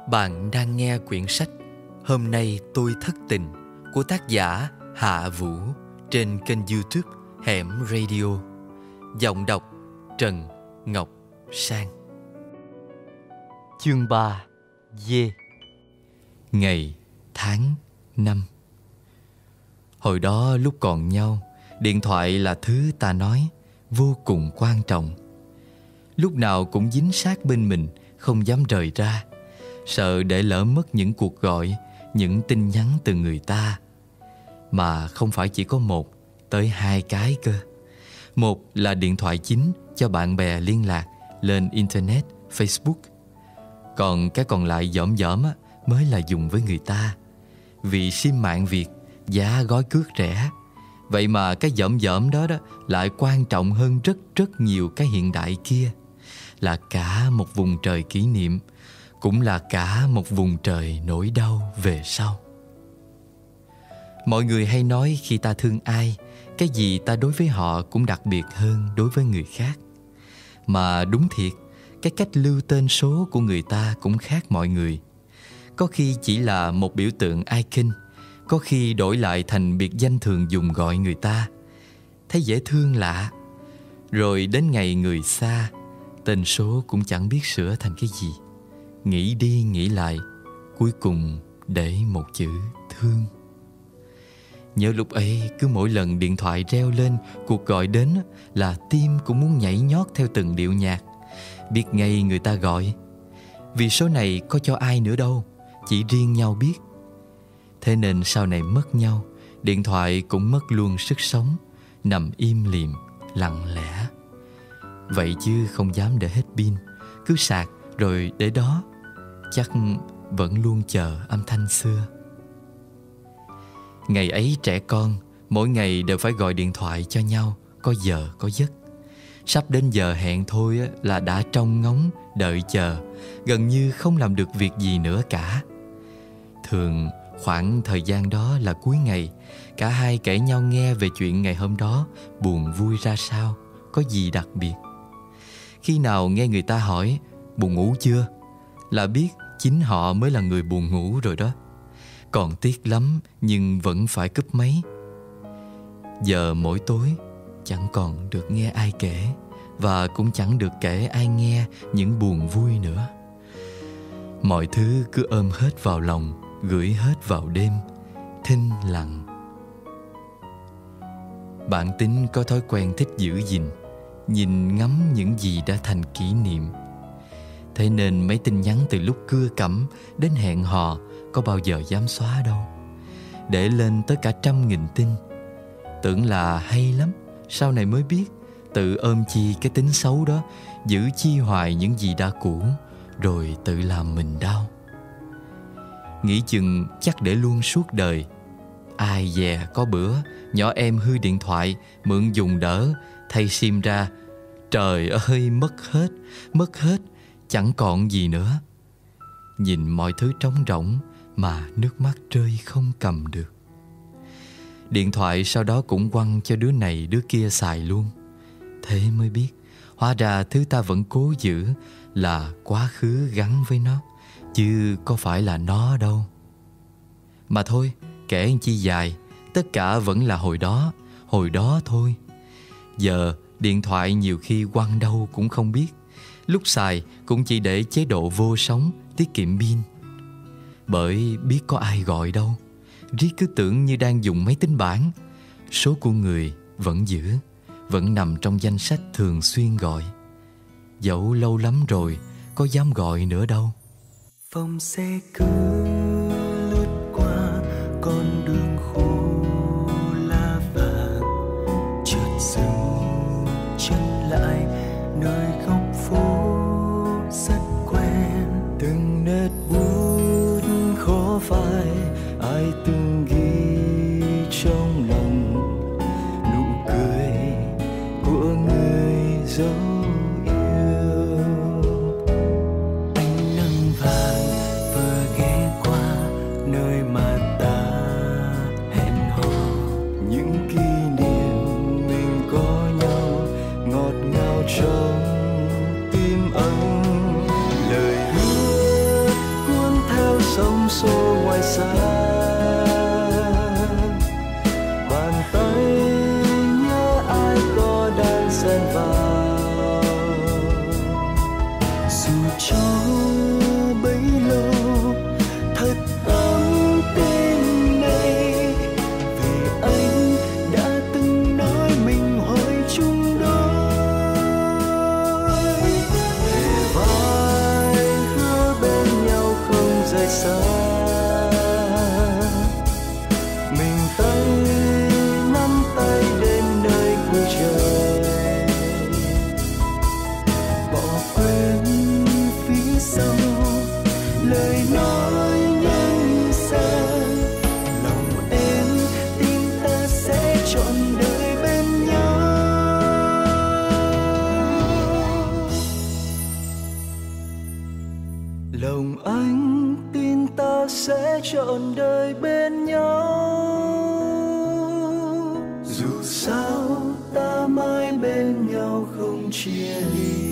Bạn đang nghe quyển sách Hôm nay tôi thất tình của tác giả Hạ Vũ trên kênh YouTube Hẻm Radio. Giọng đọc Trần Ngọc Sang. Chương 3. Dê. Ngày, tháng, năm. Hồi đó lúc còn nhau, điện thoại là thứ ta nói vô cùng quan trọng. Lúc nào cũng dính sát bên mình, không dám rời ra, sợ để lỡ mất những cuộc gọi, những tin nhắn từ người ta. Mà không phải chỉ có một, tới hai cái cơ. Một là điện thoại chính cho bạn bè liên lạc lên Internet, Facebook. Còn cái còn lại dỏm mới là dùng với người ta. Vì sim mạng Việt giá gói cước rẻ. Vậy mà cái dỏm đó lại quan trọng hơn rất nhiều cái hiện đại kia. Là cả một vùng trời kỷ niệm, cũng là cả một vùng trời nỗi đau về sau. Mọi người hay nói khi ta thương ai, cái gì ta đối với họ cũng đặc biệt hơn đối với người khác. Mà đúng thiệt, cái cách lưu tên số của người ta cũng khác mọi người. Có khi chỉ là một biểu tượng icon, có khi đổi lại thành biệt danh thường dùng gọi người ta. Thấy dễ thương lạ. Rồi đến ngày người xa, tên số cũng chẳng biết sửa thành cái gì. Nghĩ đi nghĩ lại, cuối cùng để một chữ thương. Nhớ lúc ấy, cứ mỗi lần điện thoại reo lên, cuộc gọi đến là tim cũng muốn nhảy nhót theo từng điệu nhạc. Biết ngay người ta gọi. Vì số này có cho ai nữa đâu, chỉ riêng nhau biết. Thế nên sau này mất nhau, điện thoại cũng mất luôn sức sống, nằm im lìm, lặng lẽ. Vậy chứ không dám để hết pin, cứ sạc rồi để đó. Chắc vẫn luôn chờ âm thanh xưa. Ngày ấy trẻ con, mỗi ngày đều phải gọi điện thoại cho nhau, có giờ có giấc. Sắp đến giờ hẹn thôi là đã trông ngóng, đợi chờ, gần như không làm được việc gì nữa cả. Thường khoảng thời gian đó là cuối ngày, cả hai kể nhau nghe về chuyện ngày hôm đó buồn vui ra sao, có gì đặc biệt. Khi nào nghe người ta hỏi buồn ngủ chưa, là biết chính họ mới là người buồn ngủ rồi đó. Còn tiếc lắm nhưng vẫn phải cúp máy. Giờ mỗi tối chẳng còn được nghe ai kể, và cũng chẳng được kể ai nghe những buồn vui nữa. Mọi thứ cứ ôm hết vào lòng, gửi hết vào đêm, thinh lặng. Bản tính có thói quen thích giữ gìn, nhìn ngắm những gì đã thành kỷ niệm. Thế nên mấy tin nhắn từ lúc cưa cẩm đến hẹn hò có bao giờ dám xóa đâu. Để lên tới cả 100.000 tin. Tưởng là hay lắm, sau này mới biết tự ôm chi cái tính xấu đó, giữ chi hoài những gì đã cũ, rồi tự làm mình đau. Nghĩ chừng chắc để luôn suốt đời. Ai dè có bữa nhỏ em hư điện thoại, mượn dùng đỡ, thay sim ra. Trời ơi, mất hết, chẳng còn gì nữa. Nhìn mọi thứ trống rỗng mà nước mắt rơi không cầm được. Điện thoại sau đó cũng quăng cho đứa này đứa kia xài luôn. Thế mới biết, hóa ra thứ ta vẫn cố giữ là quá khứ gắn với nó, chứ có phải là nó đâu. Mà thôi, kể chi dài, tất cả vẫn là hồi đó thôi. Giờ điện thoại nhiều khi quăng đâu cũng không biết. Lúc xài cũng chỉ để chế độ vô sóng, tiết kiệm pin. Bởi biết có ai gọi đâu, riết cứ tưởng như đang dùng máy tính bảng. Số của người vẫn giữ, vẫn nằm trong danh sách thường xuyên gọi. Dẫu lâu lắm rồi, có dám gọi nữa đâu. Vòng xe cứ lướt qua con đường khô lá vàng, chợt dừng chân lại nơi góc phố rất quen. Từng nét bút khó phai ai từng ghi trong lòng, nụ cười của người dấu yêu. Ánh nắng vàng vừa ghé qua nơi mà ta hẹn hò, xô ngoài xa. Bàn tay nhớ ai có đang xen vào, dù cho bấy lâu thật ấm tim này, vì anh đã từng nói mình hoài chung đôi. Kề vai hứa bên nhau không rời xa, mình tay nắm tay đến nơi cuối trời, bỏ quên phía sau lời nói nhân gian. Lòng em tin ta sẽ trọn đời bên nhau. Lòng anh tin ta sẽ trọn đời bên nhau. Dù sao ta mãi bên nhau không chia ly.